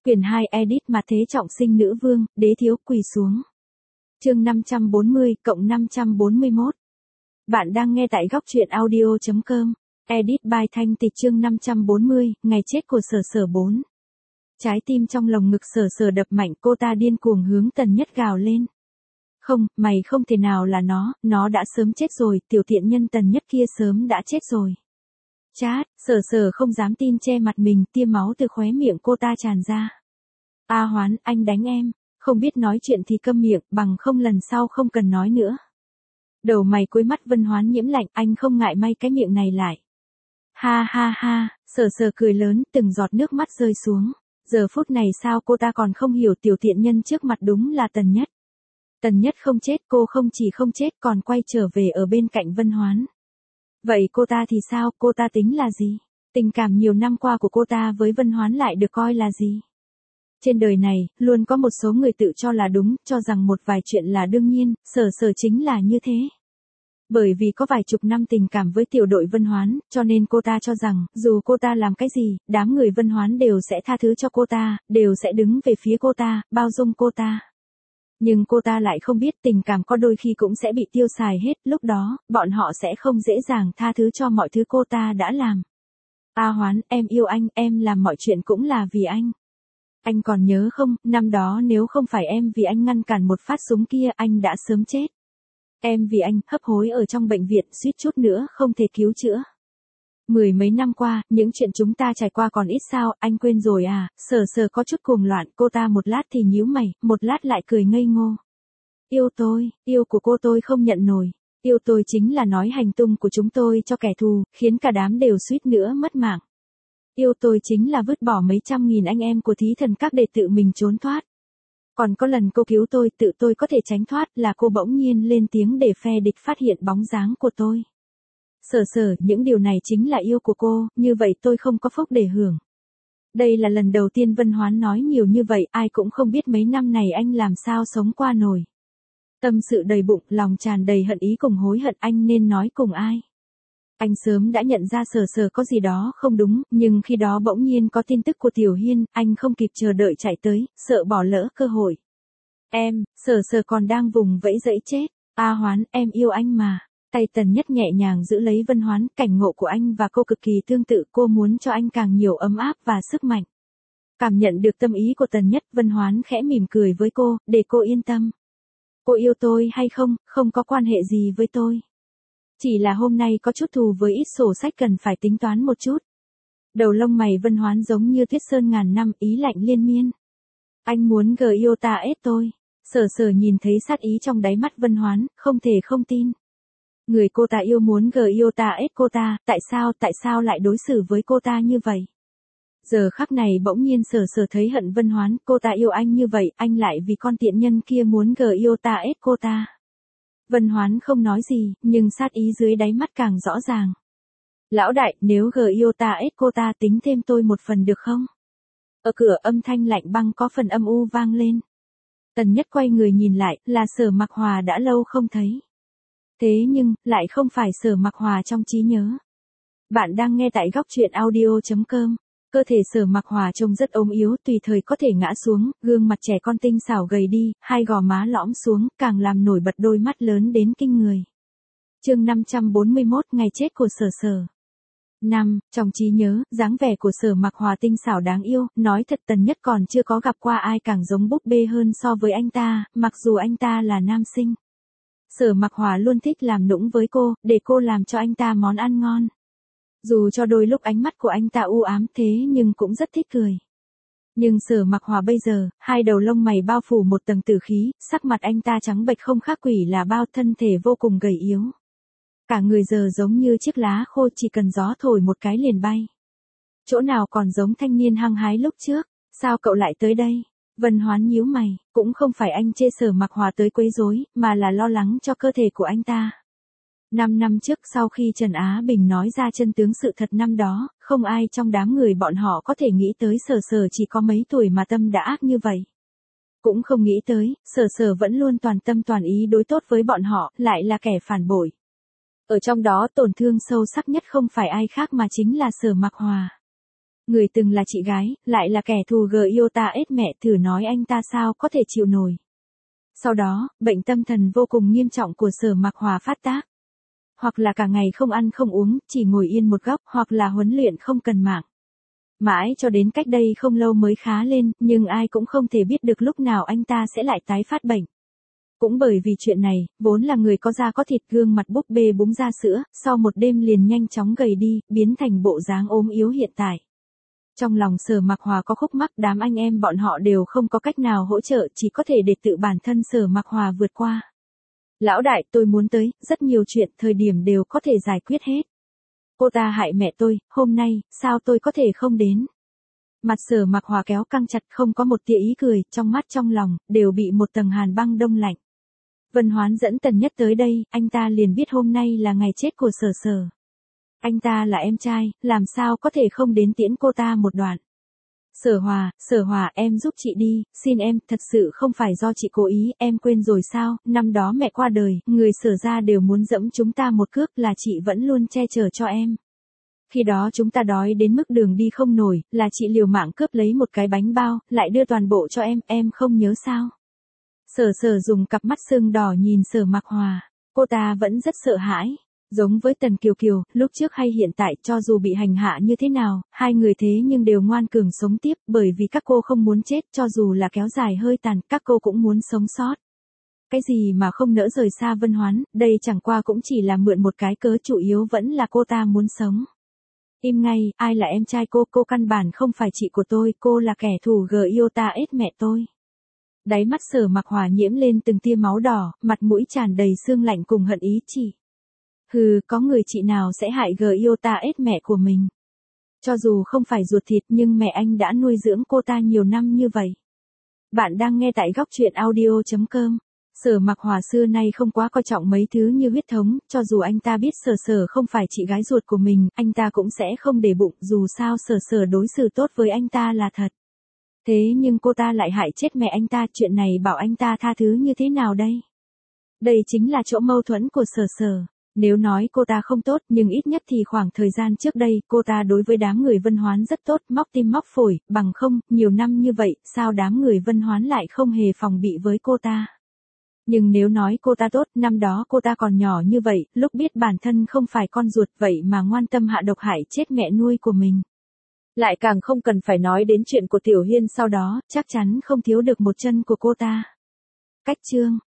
Quyển 2 edit mà thế trọng sinh nữ vương, đế thiếu quỳ xuống. Chương 540 cộng 541. Bạn đang nghe tại góc truyện audio.com. Edit by Thanh Tịch chương 540, ngày chết của Sở Sở 4. Trái tim trong lồng ngực Sở Sở đập mạnh, cô ta điên cuồng hướng Tần Nhất gào lên. Không, mày không thể nào là nó đã sớm chết rồi, tiểu tiện nhân Tần Nhất kia sớm đã chết rồi. Chát, Sở Sở không dám tin che mặt mình, tia máu từ khóe miệng cô ta tràn ra. A Hoán, anh đánh em, không biết nói chuyện thì câm miệng, bằng không lần sau không cần nói nữa. Đầu mày cuối mắt Vân Hoán nhiễm lạnh, anh không ngại may cái miệng này lại. Ha ha ha, Sở Sở cười lớn, từng giọt nước mắt rơi xuống. Giờ phút này sao cô ta còn không hiểu tiểu tiện nhân trước mặt đúng là Tần Nhất. Tần Nhất không chết, cô không chỉ không chết còn quay trở về ở bên cạnh Vân Hoán. Vậy cô ta thì sao, cô ta tính là gì? Tình cảm nhiều năm qua của cô ta với Vân Hoán lại được coi là gì? Trên đời này, luôn có một số người tự cho là đúng, cho rằng một vài chuyện là đương nhiên, Sở Sở chính là như thế. Bởi vì có vài chục năm tình cảm với tiểu đội Vân Hoán, cho nên cô ta cho rằng, dù cô ta làm cái gì, đám người Vân Hoán đều sẽ tha thứ cho cô ta, đều sẽ đứng về phía cô ta, bao dung cô ta. Nhưng cô ta lại không biết tình cảm có đôi khi cũng sẽ bị tiêu xài hết, lúc đó, bọn họ sẽ không dễ dàng tha thứ cho mọi thứ cô ta đã làm. A Hoán, em yêu anh, em làm mọi chuyện cũng là vì anh. Anh còn nhớ không, năm đó nếu không phải em vì anh ngăn cản một phát súng kia, anh đã sớm chết. Em vì anh, hấp hối ở trong bệnh viện, suýt chút nữa không thể cứu chữa. Mười mấy năm qua, những chuyện chúng ta trải qua còn ít sao, anh quên rồi à? Sở Sở có chút cuồng loạn, cô ta một lát thì nhíu mày, một lát lại cười ngây ngô. Yêu tôi, yêu của cô tôi không nhận nổi. Yêu tôi chính là nói hành tung của chúng tôi cho kẻ thù, khiến cả đám đều suýt nữa mất mạng. Yêu tôi chính là vứt bỏ mấy trăm nghìn anh em của thí thần các để tự mình trốn thoát. Còn có lần cô cứu tôi, tự tôi có thể tránh thoát, là cô bỗng nhiên lên tiếng để phe địch phát hiện bóng dáng của tôi. Sở Sở, những điều này chính là yêu của cô, như vậy tôi không có phúc để hưởng. Đây là lần đầu tiên Vân Hoán nói nhiều như vậy, ai cũng không biết mấy năm này anh làm sao sống qua nổi. Tâm sự đầy bụng, lòng tràn đầy hận ý cùng hối hận, anh nên nói cùng ai. Anh sớm đã nhận ra Sở Sở có gì đó không đúng, nhưng khi đó bỗng nhiên có tin tức của Tiểu Hiên, anh không kịp chờ đợi chạy tới, sợ bỏ lỡ cơ hội. Em, Sở Sở còn đang vùng vẫy dẫy chết. A Hoán, em yêu anh mà. Tay Tần Nhất nhẹ nhàng giữ lấy Vân Hoán, cảnh ngộ của anh và cô cực kỳ tương tự, cô muốn cho anh càng nhiều ấm áp và sức mạnh. Cảm nhận được tâm ý của Tần Nhất, Vân Hoán khẽ mỉm cười với cô, để cô yên tâm. Cô yêu tôi hay không, không có quan hệ gì với tôi. Chỉ là hôm nay có chút thù với ít sổ sách cần phải tính toán một chút. Đầu lông mày Vân Hoán giống như tuyết sơn ngàn năm, ý lạnh liên miên. Anh muốn Gyota tôi. Sở Sở nhìn thấy sát ý trong đáy mắt Vân Hoán, không thể không tin. Người cô ta yêu muốn Gyota cô ta, tại sao lại đối xử với cô ta như vậy? Giờ khắc này bỗng nhiên Sở Sở thấy hận Vân Hoán, cô ta yêu anh như vậy, anh lại vì con tiện nhân kia muốn Gyota cô ta. Vân Hoán không nói gì, nhưng sát ý dưới đáy mắt càng rõ ràng. Lão đại, nếu Gyota cô ta tính thêm tôi một phần được không? Ở cửa âm thanh lạnh băng có phần âm u vang lên. Tần Nhất quay người nhìn lại, là Sở Mặc Hòa đã lâu không thấy. Thế nhưng, lại không phải Sở Mặc Hòa trong trí nhớ. Bạn đang nghe tại góc truyện audio.com. Cơ thể Sở Mặc Hòa trông rất ốm yếu, tùy thời có thể ngã xuống, gương mặt trẻ con tinh xảo gầy đi, hai gò má lõm xuống, càng làm nổi bật đôi mắt lớn đến kinh người. Chương 541, ngày chết của Sở Sở. Trong trí nhớ, dáng vẻ của Sở Mặc Hòa tinh xảo đáng yêu, nói thật Tần Nhất còn chưa có gặp qua ai càng giống búp bê hơn so với anh ta, mặc dù anh ta là nam sinh. Sở Mặc Hòa luôn thích làm nũng với cô, để cô làm cho anh ta món ăn ngon. Dù cho đôi lúc ánh mắt của anh ta u ám thế nhưng cũng rất thích cười. Nhưng Sở Mặc Hòa bây giờ, hai đầu lông mày bao phủ một tầng tử khí, sắc mặt anh ta trắng bệch không khác quỷ là bao, thân thể vô cùng gầy yếu. Cả người giờ giống như chiếc lá khô, chỉ cần gió thổi một cái liền bay. Chỗ nào còn giống thanh niên hăng hái lúc trước, sao cậu lại tới đây? Vân Hoán nhíu mày, cũng không phải anh chê Sở Mặc Hòa tới quấy rối, mà là lo lắng cho cơ thể của anh ta. 5 năm trước sau khi Trần Á Bình nói ra chân tướng sự thật năm đó, không ai trong đám người bọn họ có thể nghĩ tới Sở Sở chỉ có mấy tuổi mà tâm đã ác như vậy. Cũng không nghĩ tới, Sở Sở vẫn luôn toàn tâm toàn ý đối tốt với bọn họ, lại là kẻ phản bội. Ở trong đó tổn thương sâu sắc nhất không phải ai khác mà chính là Sở Mặc Hòa. Người từng là chị gái, lại là kẻ thù Gyota ết mẹ, thử nói anh ta sao có thể chịu nổi. Sau đó, bệnh tâm thần vô cùng nghiêm trọng của Sở Mặc Hòa phát tác. Hoặc là cả ngày không ăn không uống, chỉ ngồi yên một góc, hoặc là huấn luyện không cần mạng. Mãi cho đến cách đây không lâu mới khá lên, nhưng ai cũng không thể biết được lúc nào anh ta sẽ lại tái phát bệnh. Cũng bởi vì chuyện này, vốn là người có da có thịt, gương mặt búp bê búng ra sữa, sau một đêm liền nhanh chóng gầy đi, biến thành bộ dáng ốm yếu hiện tại. Trong lòng Sở Mặc Hòa có khúc mắc, đám anh em bọn họ đều không có cách nào hỗ trợ, chỉ có thể để tự bản thân Sở Mặc Hòa vượt qua. Lão đại, tôi muốn tới, rất nhiều chuyện, thời điểm đều có thể giải quyết hết. Cô ta hại mẹ tôi, hôm nay, sao tôi có thể không đến? Mặt Sở Mặc Hòa kéo căng chặt, không có một tia ý cười, trong mắt trong lòng, đều bị một tầng hàn băng đông lạnh. Vân Hoán dẫn Tần Nhất tới đây, anh ta liền biết hôm nay là ngày chết của Sở Sở. Anh ta là em trai, làm sao có thể không đến tiễn cô ta một đoạn. Sở Hòa, em giúp chị đi, xin em, thật sự không phải do chị cố ý, em quên rồi sao, năm đó mẹ qua đời, người Sở gia đều muốn dẫm chúng ta một cước, là chị vẫn luôn che chở cho em. Khi đó chúng ta đói đến mức đường đi không nổi, là chị liều mạng cướp lấy một cái bánh bao, lại đưa toàn bộ cho em không nhớ sao. Sở Sở dùng cặp mắt sưng đỏ nhìn Sở Mặc Hòa, cô ta vẫn rất sợ hãi. Giống với Tần Kiều Kiều, lúc trước hay hiện tại, cho dù bị hành hạ như thế nào, hai người thế nhưng đều ngoan cường sống tiếp, bởi vì các cô không muốn chết, cho dù là kéo dài hơi tàn, các cô cũng muốn sống sót. Cái gì mà không nỡ rời xa Vân Hoán, đây chẳng qua cũng chỉ là mượn một cái cớ, chủ yếu vẫn là cô ta muốn sống. Im ngay, ai là em trai cô căn bản không phải chị của tôi, cô là kẻ thù Gyota ết mẹ tôi. Đáy mắt Sở Mặc Hòa nhiễm lên từng tia máu đỏ, mặt mũi tràn đầy sương lạnh cùng hận ý chỉ. Hừ, có người chị nào sẽ hại Gyota ết mẹ của mình. Cho dù không phải ruột thịt nhưng mẹ anh đã nuôi dưỡng cô ta nhiều năm như vậy. Bạn đang nghe tại góc truyện audio.com. Sở Mặc Hòa xưa nay không quá coi trọng mấy thứ như huyết thống, cho dù anh ta biết Sở Sở không phải chị gái ruột của mình, anh ta cũng sẽ không để bụng, dù sao Sở Sở đối xử tốt với anh ta là thật. Thế nhưng cô ta lại hại chết mẹ anh ta, chuyện này bảo anh ta tha thứ như thế nào đây? Đây chính là chỗ mâu thuẫn của Sở Sở. Nếu nói cô ta không tốt, nhưng ít nhất thì khoảng thời gian trước đây, cô ta đối với đám người Vân Hoán rất tốt, móc tim móc phổi, bằng không, nhiều năm như vậy, sao đám người Vân Hoán lại không hề phòng bị với cô ta. Nhưng nếu nói cô ta tốt, năm đó cô ta còn nhỏ như vậy, lúc biết bản thân không phải con ruột vậy mà ngoan tâm hạ độc hại chết mẹ nuôi của mình. Lại càng không cần phải nói đến chuyện của Tiểu Hiên sau đó, chắc chắn không thiếu được một chân của cô ta. Cách chương